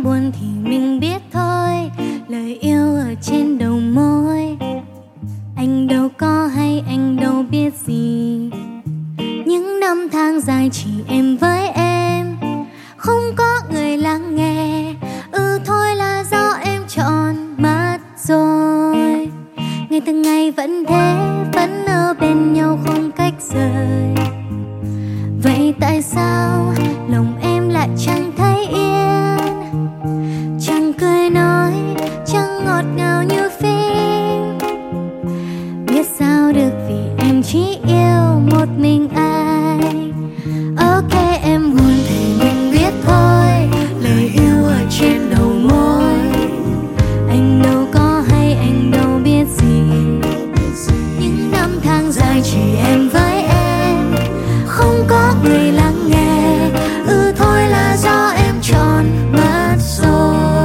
em buồn thì mình biết thôi, lời yêu ở trên đầu môi. Anh đâu có hay, anh đâu biết gì. Những năm tháng dài chỉ em với em, không có người lắng nghe. Thôi là do em chọn mất rồi. Ngày từng ngày vẫn thế, vẫn ở bên nhau không cách rời. Vậy tại sao lòng em lại chẳng thấy yên, chẳng cười nói, chẳng ngọt ngào như phim. Biết sao được vì em chỉ yêu một mình anh. Ok em buồn thì mình biết thôi, lời yêu ở trên đầu môi. Anh đâu có hay, anh đâu biết gì. Những năm tháng dài chỉ em với em, không có người lắng nghe. Thôi là do em chọn mất rồi.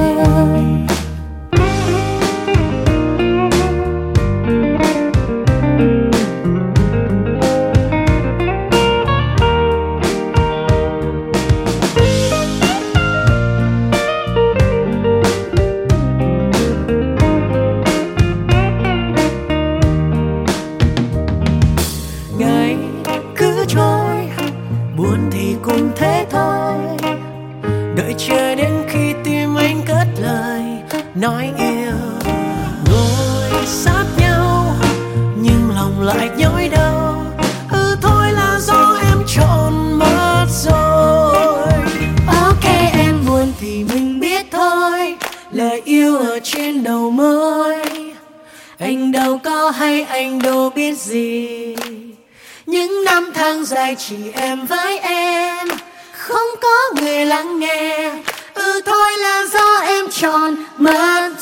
Ngày cứ trôi, buồn thì cũng thế thôi. Đợi chờ đến khi tim anh cất lời nói yêu. Ngồi sát nhau nhưng lòng lại nhói đau. Thôi là do em chọn mất rồi. Ok em buồn thì mình biết thôi, lời yêu ở trên đầu môi. Anh đâu có hay, anh đâu biết gì. Những năm tháng dài chỉ em với em, không có người lắng nghe. Thôi là do em chọn mất